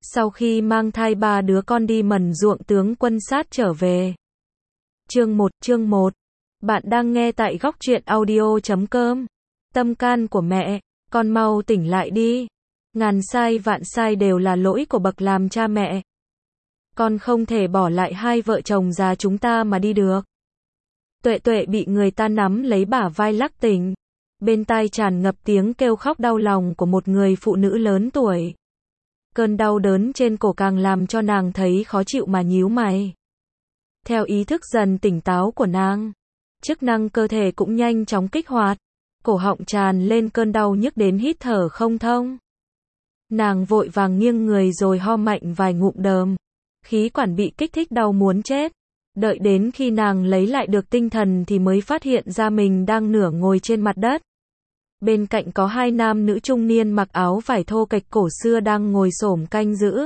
Sau khi mang thai 3 đứa con đi mần ruộng tướng quân sát trở về. Chương 1. Bạn đang nghe tại góc truyện audio.com. Tâm can của mẹ, con mau tỉnh lại đi. Ngàn sai vạn sai đều là lỗi của bậc làm cha mẹ. Con không thể bỏ lại hai vợ chồng già chúng ta mà đi được. Tuệ Tuệ bị người ta nắm lấy bả vai lắc tỉnh. Bên tai tràn ngập tiếng kêu khóc đau lòng của một người phụ nữ lớn tuổi. Cơn đau đớn trên cổ càng làm cho nàng thấy khó chịu mà nhíu mày. Theo ý thức dần tỉnh táo của nàng, chức năng cơ thể cũng nhanh chóng kích hoạt, cổ họng tràn lên cơn đau nhức đến hít thở không thông. Nàng vội vàng nghiêng người rồi ho mạnh vài ngụm đờm, khí quản bị kích thích đau muốn chết. Đợi đến khi nàng lấy lại được tinh thần thì mới phát hiện ra mình đang nửa ngồi trên mặt đất. Bên cạnh có hai nam nữ trung niên mặc áo vải thô kệch cổ xưa đang ngồi xổm canh giữ.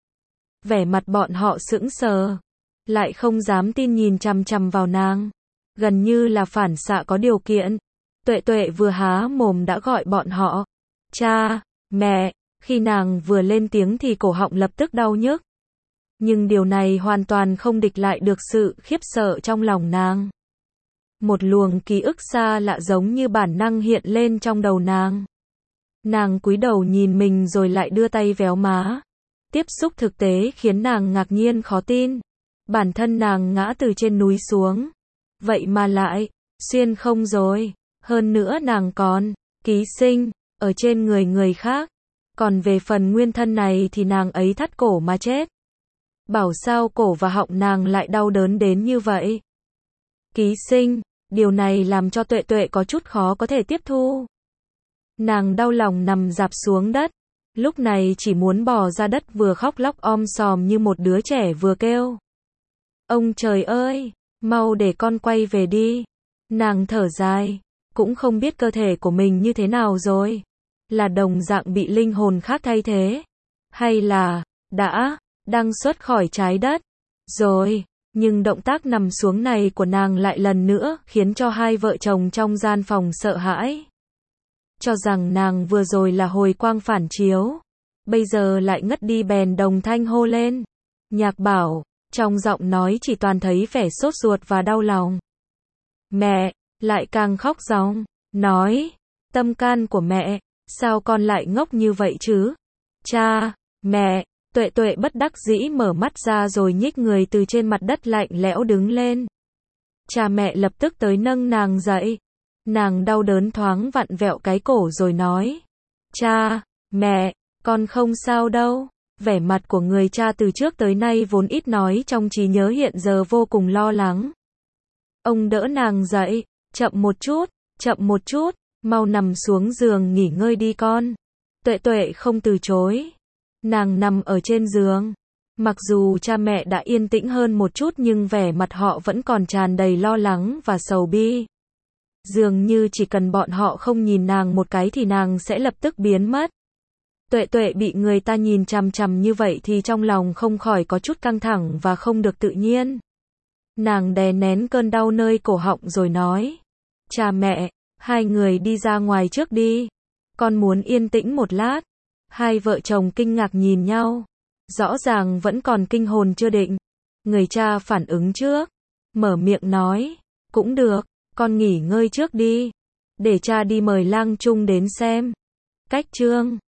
Vẻ mặt bọn họ sững sờ, lại không dám tin nhìn chằm chằm vào nàng, gần như là phản xạ có điều kiện. Tuệ Tuệ vừa há mồm đã gọi bọn họ, cha, mẹ, khi nàng vừa lên tiếng thì cổ họng lập tức đau nhức. Nhưng điều này hoàn toàn không địch lại được sự khiếp sợ trong lòng nàng. Một luồng ký ức xa lạ giống như bản năng hiện lên trong đầu nàng. Nàng cúi đầu nhìn mình rồi lại đưa tay véo má. Tiếp xúc thực tế khiến nàng ngạc nhiên khó tin. Bản thân nàng ngã từ trên núi xuống. Vậy mà lại, xuyên không rồi. Hơn nữa nàng còn, ký sinh, ở trên người khác. Còn về phần nguyên thân này thì nàng ấy thắt cổ mà chết. Bảo sao cổ và họng nàng lại đau đớn đến như vậy. Ký sinh, điều này làm cho Tuệ Tuệ có chút khó có thể tiếp thu. Nàng đau lòng nằm rạp xuống đất, lúc này chỉ muốn bò ra đất vừa khóc lóc om sòm như một đứa trẻ vừa kêu. Ông trời ơi, mau để con quay về đi. Nàng thở dài, cũng không biết cơ thể của mình như thế nào rồi. Là đồng dạng bị linh hồn khác thay thế, hay là, đang xuất khỏi trái đất, rồi. Nhưng động tác nằm xuống này của nàng lại lần nữa khiến cho hai vợ chồng trong gian phòng sợ hãi. Cho rằng nàng vừa rồi là hồi quang phản chiếu, bây giờ lại ngất đi bèn đồng thanh hô lên. Nhạc Bảo, trong giọng nói chỉ toàn thấy vẻ sốt ruột và đau lòng. Mẹ, lại càng khóc ròng, nói, tâm can của mẹ, sao con lại ngốc như vậy chứ? Cha, mẹ. Tuệ Tuệ bất đắc dĩ mở mắt ra rồi nhích người từ trên mặt đất lạnh lẽo đứng lên. Cha mẹ lập tức tới nâng nàng dậy. Nàng đau đớn thoáng vặn vẹo cái cổ rồi nói. Cha, mẹ, con không sao đâu. Vẻ mặt của người cha từ trước tới nay vốn ít nói trong trí nhớ hiện giờ vô cùng lo lắng. Ông đỡ nàng dậy, chậm một chút, mau nằm xuống giường nghỉ ngơi đi con. Tuệ Tuệ không từ chối. Nàng nằm ở trên giường. Mặc dù cha mẹ đã yên tĩnh hơn một chút nhưng vẻ mặt họ vẫn còn tràn đầy lo lắng và sầu bi. Dường như chỉ cần bọn họ không nhìn nàng một cái thì nàng sẽ lập tức biến mất. Tuệ Tuệ bị người ta nhìn chằm chằm như vậy thì trong lòng không khỏi có chút căng thẳng và không được tự nhiên. Nàng đè nén cơn đau nơi cổ họng rồi nói. Cha mẹ, hai người đi ra ngoài trước đi. Con muốn yên tĩnh một lát. Hai vợ chồng kinh ngạc nhìn nhau. Rõ ràng vẫn còn kinh hồn chưa định. Người cha phản ứng trước. Mở miệng nói. Cũng được, con nghỉ ngơi trước đi. Để cha đi mời lang trung đến xem. Cách chương